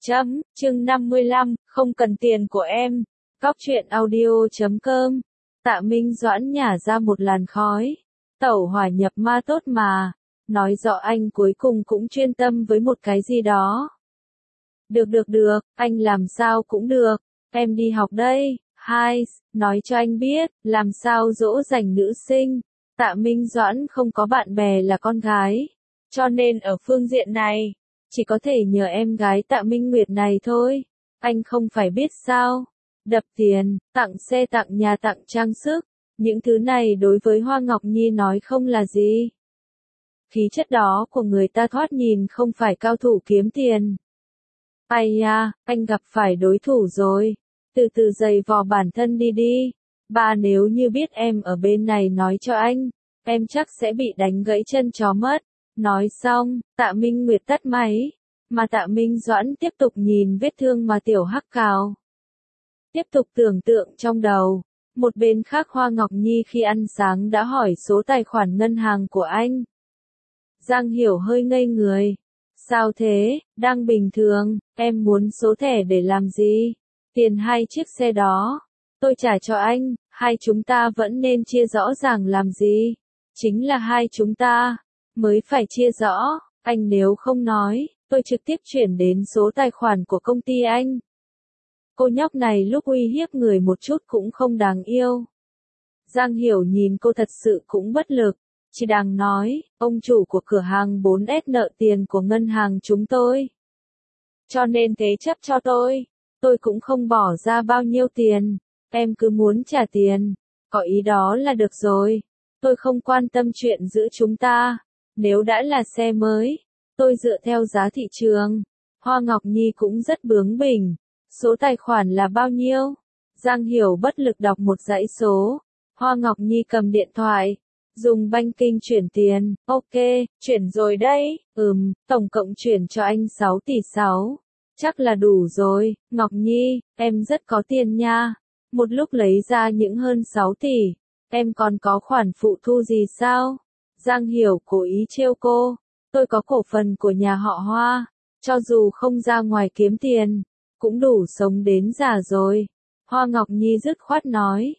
Chương 55, không cần tiền của em. Cóc truyện audio.com. Tạ Minh Doãn nhả ra một làn khói. Tẩu hỏa nhập ma tốt mà. Nói rõ anh cuối cùng cũng chuyên tâm với một cái gì đó. Được, anh làm sao cũng được. Em đi học đây. Hai, nói cho anh biết, làm sao dỗ dành nữ sinh. Tạ Minh Doãn không có bạn bè là con gái. Cho nên ở phương diện này, chỉ có thể nhờ em gái Tạ Minh Nguyệt này thôi. Anh không phải biết sao. Đập tiền, tặng xe tặng nhà tặng trang sức. Những thứ này đối với Hoa Ngọc Nhi nói không là gì. Khí chất đó của người ta thoát nhìn không phải cao thủ kiếm tiền. Ai da, anh gặp phải đối thủ rồi. Từ từ giày vò bản thân đi. Ba nếu như biết em ở bên này nói cho anh, em chắc sẽ bị đánh gãy chân chó mất. Nói xong, Tạ Minh Nguyệt tắt máy, mà Tạ Minh Doãn tiếp tục nhìn vết thương mà Tiểu Hắc cào. Tiếp tục tưởng tượng trong đầu, một bên khác Hoa Ngọc Nhi khi ăn sáng đã hỏi số tài khoản ngân hàng của anh. Giang Hiểu hơi ngây người. Sao thế, đang bình thường, em muốn số thẻ để làm gì? Tiền 2 chiếc xe đó, tôi trả cho anh, hai chúng ta vẫn nên chia rõ ràng làm gì? Chính là hai chúng ta mới phải chia rõ, anh nếu không nói, tôi trực tiếp chuyển đến số tài khoản của công ty anh. Cô nhóc này lúc uy hiếp người một chút cũng không đáng yêu. Giang Hiểu nhìn cô thật sự cũng bất lực, chỉ đang nói, ông chủ của cửa hàng 4S nợ tiền của ngân hàng chúng tôi. Cho nên thế chấp cho tôi cũng không bỏ ra bao nhiêu tiền, em cứ muốn trả tiền, có ý đó là được rồi, tôi không quan tâm chuyện giữa chúng ta. Nếu đã là xe mới, tôi dựa theo giá thị trường. Hoa Ngọc Nhi cũng rất bướng bỉnh. Số tài khoản là bao nhiêu? Giang Hiểu bất lực đọc một dãy số. Hoa Ngọc Nhi cầm điện thoại, dùng banking chuyển tiền. Ok, chuyển rồi đấy. Tổng cộng chuyển cho anh 6 tỷ 6. Chắc là đủ rồi. Ngọc Nhi, em rất có tiền nha. Một lúc lấy ra những hơn 6 tỷ. Em còn có khoản phụ thu gì sao? Giang Hiểu cố ý trêu cô, tôi có cổ phần của nhà họ Hoa, cho dù không ra ngoài kiếm tiền, cũng đủ sống đến già rồi. Hoa Ngọc Nhi dứt khoát nói,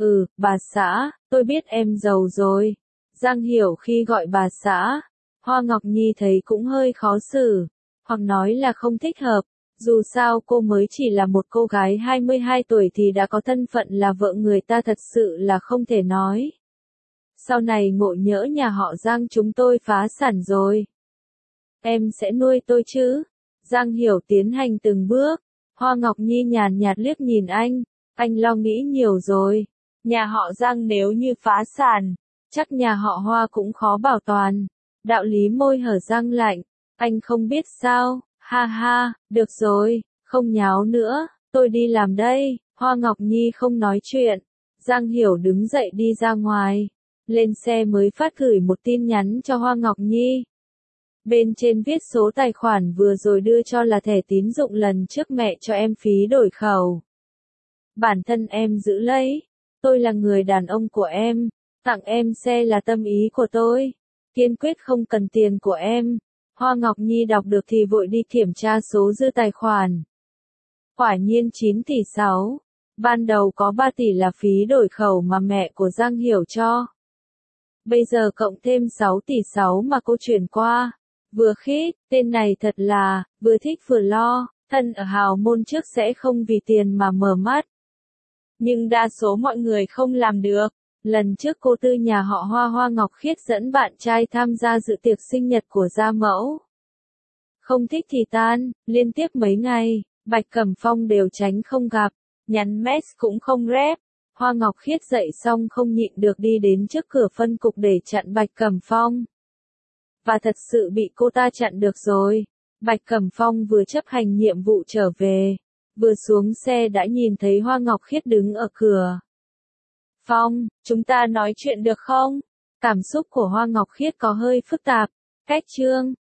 bà xã, tôi biết em giàu rồi. Giang Hiểu khi gọi bà xã, Hoa Ngọc Nhi thấy cũng hơi khó xử, hoặc nói là không thích hợp, dù sao cô mới chỉ là một cô gái 22 tuổi thì đã có thân phận là vợ người ta thật sự là không thể nói. Sau này ngộ nhỡ nhà họ Giang chúng tôi phá sản rồi. Em sẽ nuôi tôi chứ? Giang Hiểu tiến hành từng bước. Hoa Ngọc Nhi nhàn nhạt liếc nhìn anh lo nghĩ nhiều rồi. Nhà họ Giang nếu như phá sản, chắc nhà họ Hoa cũng khó bảo toàn. Đạo lý môi hở răng lạnh, anh không biết sao, ha, được rồi, không nháo nữa, tôi đi làm đây. Hoa Ngọc Nhi không nói chuyện. Giang Hiểu đứng dậy đi ra ngoài. Lên xe mới phát gửi một tin nhắn cho Hoa Ngọc Nhi. Bên trên viết số tài khoản vừa rồi đưa cho là thẻ tín dụng lần trước mẹ cho em phí đổi khẩu. Bản thân em giữ lấy. Tôi là người đàn ông của em. Tặng em xe là tâm ý của tôi. Kiên quyết không cần tiền của em. Hoa Ngọc Nhi đọc được thì vội đi kiểm tra số dư tài khoản. Quả nhiên 9 tỷ 6. Ban đầu có 3 tỷ là phí đổi khẩu mà mẹ của Giang Hiểu cho. Bây giờ cộng thêm 6 tỷ 6 mà cô chuyển qua. Vừa khít, tên này thật là, vừa thích vừa lo, thân ở hào môn trước sẽ không vì tiền mà mở mắt. Nhưng đa số mọi người không làm được. Lần trước cô Tư nhà họ Hoa Ngọc Khiết dẫn bạn trai tham gia dự tiệc sinh nhật của gia mẫu. Không thích thì tan, liên tiếp mấy ngày, Bạch Cẩm Phong đều tránh không gặp, nhắn mess cũng không rep. Hoa Ngọc Khiết dậy xong không nhịn được đi đến trước cửa phân cục để chặn Bạch Cẩm Phong. Và thật sự bị cô ta chặn được rồi. Bạch Cẩm Phong vừa chấp hành nhiệm vụ trở về, vừa xuống xe đã nhìn thấy Hoa Ngọc Khiết đứng ở cửa. Phong, chúng ta nói chuyện được không? Cảm xúc của Hoa Ngọc Khiết có hơi phức tạp. Cách chương